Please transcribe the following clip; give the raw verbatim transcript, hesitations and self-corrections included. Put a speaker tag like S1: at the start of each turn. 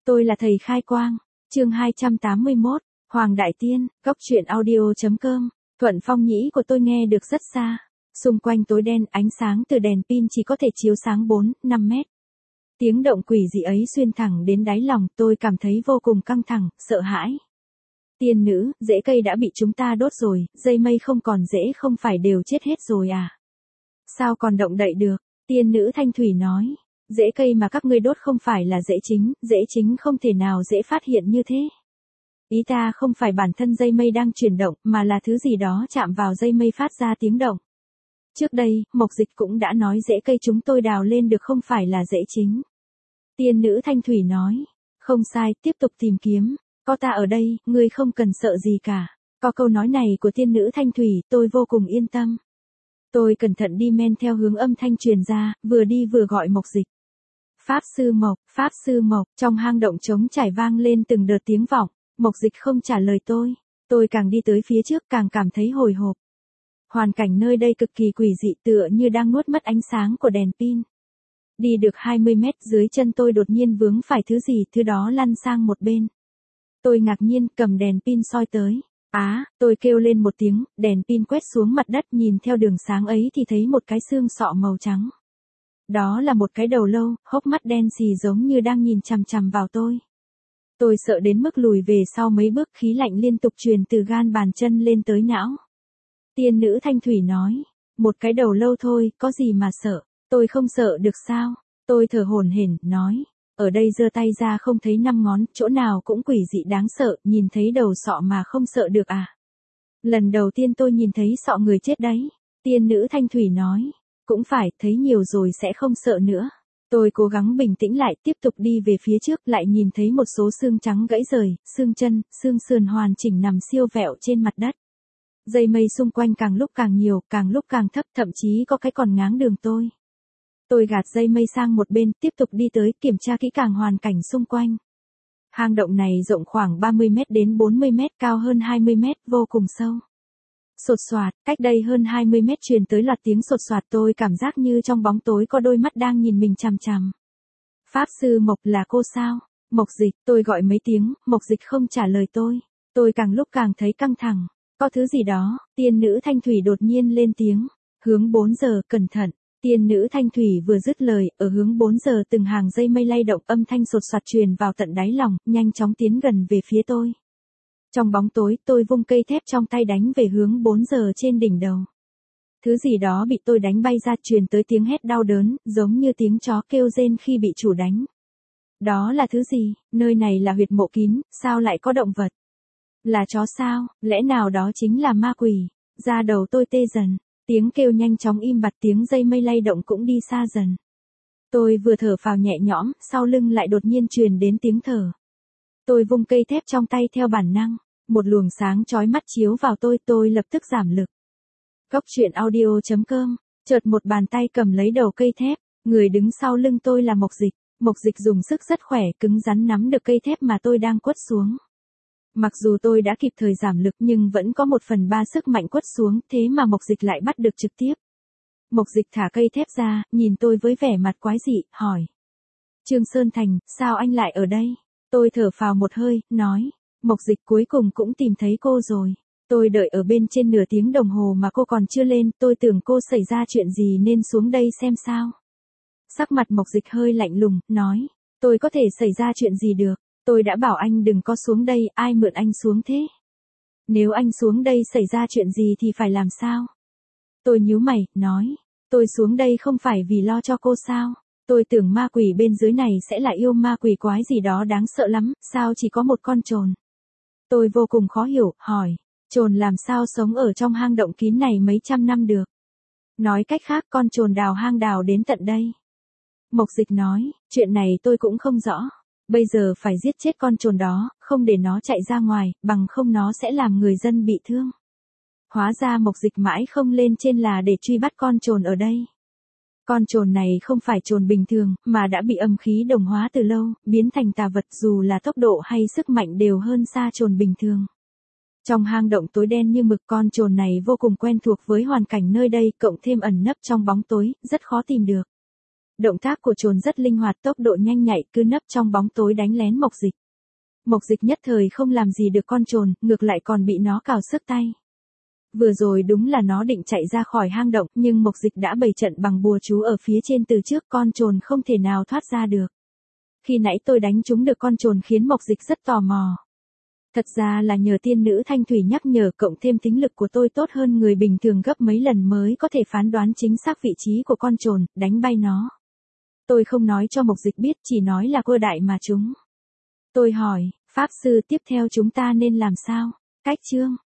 S1: Tôi là thầy khai quang. Chương hai trăm tám mươi mốt, Hoàng Đại Tiên, góc truyện audio.com. Thuận phong nhĩ của tôi nghe được rất xa. Xung quanh tối đen, ánh sáng từ đèn pin chỉ có thể chiếu sáng bốn, năm mét. Tiếng động quỷ dị ấy xuyên thẳng đến đáy lòng, tôi cảm thấy vô cùng căng thẳng, sợ hãi. Tiên nữ, rễ cây đã bị chúng ta đốt rồi, dây mây không còn rễ không phải đều chết hết rồi à? Sao còn động đậy được? Tiên nữ Thanh Thủy nói. Rễ cây mà các ngươi đốt không phải là rễ chính, rễ chính không thể nào dễ phát hiện như thế. Ý ta không phải bản thân dây mây đang chuyển động, mà là thứ gì đó chạm vào dây mây phát ra tiếng động. Trước đây, Mộc Dịch cũng đã nói rễ cây chúng tôi đào lên được không phải là rễ chính. Tiên nữ Thanh Thủy nói. Không sai, tiếp tục tìm kiếm. Có ta ở đây, ngươi không cần sợ gì cả. Có câu nói này của tiên nữ Thanh Thủy, tôi vô cùng yên tâm. Tôi cẩn thận đi men theo hướng âm thanh truyền ra, vừa đi vừa gọi Mộc Dịch. Pháp sư Mộc, Pháp sư Mộc, trong hang động trống trải vang lên từng đợt tiếng vọng. Mộc Dịch không trả lời tôi. Tôi càng đi tới phía trước càng cảm thấy hồi hộp. Hoàn cảnh nơi đây cực kỳ quỷ dị, tựa như đang nuốt mất ánh sáng của đèn pin. Đi được hai mươi mét, dưới chân tôi đột nhiên vướng phải thứ gì, thứ đó lăn sang một bên. Tôi ngạc nhiên cầm đèn pin soi tới. Á, tôi kêu lên một tiếng, đèn pin quét xuống mặt đất, nhìn theo đường sáng ấy thì thấy một cái xương sọ màu trắng. Đó là một cái đầu lâu, hốc mắt đen xì giống như đang nhìn chằm chằm vào tôi. Tôi sợ đến mức lùi về sau mấy bước, khí lạnh liên tục truyền từ gan bàn chân lên tới não. Tiên nữ Thanh Thủy nói, một cái đầu lâu thôi, có gì mà sợ, tôi không sợ được sao? Tôi thở hổn hển, nói, ở đây giơ tay ra không thấy năm ngón, chỗ nào cũng quỷ dị đáng sợ, nhìn thấy đầu sọ mà không sợ được à? Lần đầu tiên tôi nhìn thấy sọ người chết đấy. Tiên nữ Thanh Thủy nói, cũng phải, thấy nhiều rồi sẽ không sợ nữa. Tôi cố gắng bình tĩnh lại, tiếp tục đi về phía trước, lại nhìn thấy một số xương trắng gãy rời, xương chân, xương sườn hoàn chỉnh nằm siêu vẹo trên mặt đất. Dây mây xung quanh càng lúc càng nhiều, càng lúc càng thấp, thậm chí có cái còn ngáng đường tôi. Tôi gạt dây mây sang một bên, tiếp tục đi tới, kiểm tra kỹ càng hoàn cảnh xung quanh. Hang động này rộng khoảng ba mươi mét đến bốn mươi mét, cao hơn hai mươi mét, vô cùng sâu. Sột soạt, cách đây hơn hai mươi mét truyền tới loạt tiếng sột soạt, tôi cảm giác như trong bóng tối có đôi mắt đang nhìn mình chằm chằm. Pháp sư Mộc, là cô sao? Mộc Dịch, tôi gọi mấy tiếng, Mộc Dịch không trả lời tôi. Tôi càng lúc càng thấy căng thẳng. Có thứ gì đó, tiên nữ Thanh Thủy đột nhiên lên tiếng. Hướng bốn giờ, cẩn thận. Tiên nữ Thanh Thủy vừa dứt lời, ở hướng bốn giờ từng hàng dây mây lay động, âm thanh sột soạt truyền vào tận đáy lòng, nhanh chóng tiến gần về phía tôi. Trong bóng tối, tôi vung cây thép trong tay đánh về hướng bốn giờ trên đỉnh đầu. Thứ gì đó bị tôi đánh bay ra, truyền tới tiếng hét đau đớn, giống như tiếng chó kêu rên khi bị chủ đánh. Đó là thứ gì? Nơi này là huyệt mộ kín, sao lại có động vật? Là chó sao? Lẽ nào đó chính là ma quỷ? Da đầu tôi tê dần. Tiếng kêu nhanh chóng im bặt, tiếng dây mây lay động cũng đi xa dần. Tôi vừa thở phào nhẹ nhõm, sau lưng lại đột nhiên truyền đến tiếng thở. Tôi vung cây thép trong tay theo bản năng. Một luồng sáng chói mắt chiếu vào tôi, tôi lập tức giảm lực. Góc truyện audio.com, chợt một bàn tay cầm lấy đầu cây thép, người đứng sau lưng tôi là Mộc Dịch. Mộc Dịch dùng sức rất khỏe, cứng rắn nắm được cây thép mà tôi đang quất xuống. Mặc dù tôi đã kịp thời giảm lực nhưng vẫn có một phần ba sức mạnh quất xuống, thế mà Mộc Dịch lại bắt được trực tiếp. Mộc Dịch thả cây thép ra, nhìn tôi với vẻ mặt quái dị, hỏi. Trương Sơn Thành, sao anh lại ở đây? Tôi thở phào một hơi, nói. Mộc Dịch, cuối cùng cũng tìm thấy cô rồi. Tôi đợi ở bên trên nửa tiếng đồng hồ mà cô còn chưa lên, tôi tưởng cô xảy ra chuyện gì nên xuống đây xem sao. Sắc mặt Mộc Dịch hơi lạnh lùng, nói. Tôi có thể xảy ra chuyện gì được? Tôi đã bảo anh đừng có xuống đây, ai mượn anh xuống thế? Nếu anh xuống đây xảy ra chuyện gì thì phải làm sao? Tôi nhíu mày, nói. Tôi xuống đây không phải vì lo cho cô sao? Tôi tưởng ma quỷ bên dưới này sẽ là yêu ma quỷ quái gì đó đáng sợ lắm, sao chỉ có một con trồn? Tôi vô cùng khó hiểu, hỏi. Trồn làm sao sống ở trong hang động kín này mấy trăm năm được? Nói cách khác, con trồn đào hang đào đến tận đây. Mộc Dịch nói, chuyện này tôi cũng không rõ. Bây giờ phải giết chết con trồn đó, không để nó chạy ra ngoài, bằng không nó sẽ làm người dân bị thương. Hóa ra Mộc Dịch mãi không lên trên là để truy bắt con trồn ở đây. Con trồn này không phải trồn bình thường, mà đã bị âm khí đồng hóa từ lâu, biến thành tà vật, dù là tốc độ hay sức mạnh đều hơn xa trồn bình thường. Trong hang động tối đen như mực, con trồn này vô cùng quen thuộc với hoàn cảnh nơi đây, cộng thêm ẩn nấp trong bóng tối, rất khó tìm được. Động tác của trồn rất linh hoạt, tốc độ nhanh nhạy, cứ nấp trong bóng tối đánh lén Mộc Dịch. Mộc Dịch nhất thời không làm gì được con trồn, ngược lại còn bị nó cào sức tay. Vừa rồi đúng là nó định chạy ra khỏi hang động, nhưng Mộc Dịch đã bày trận bằng bùa chú ở phía trên từ trước, con trồn không thể nào thoát ra được. Khi nãy tôi đánh trúng được con trồn khiến Mộc Dịch rất tò mò. Thật ra là nhờ tiên nữ Thanh Thủy nhắc nhở, cộng thêm tính lực của tôi tốt hơn người bình thường gấp mấy lần mới có thể phán đoán chính xác vị trí của con trồn, đánh bay nó. Tôi không nói cho Mộc Dịch biết, chỉ nói là cơ đại mà chúng. Tôi hỏi, Pháp sư tiếp theo chúng ta nên làm sao? Cách chương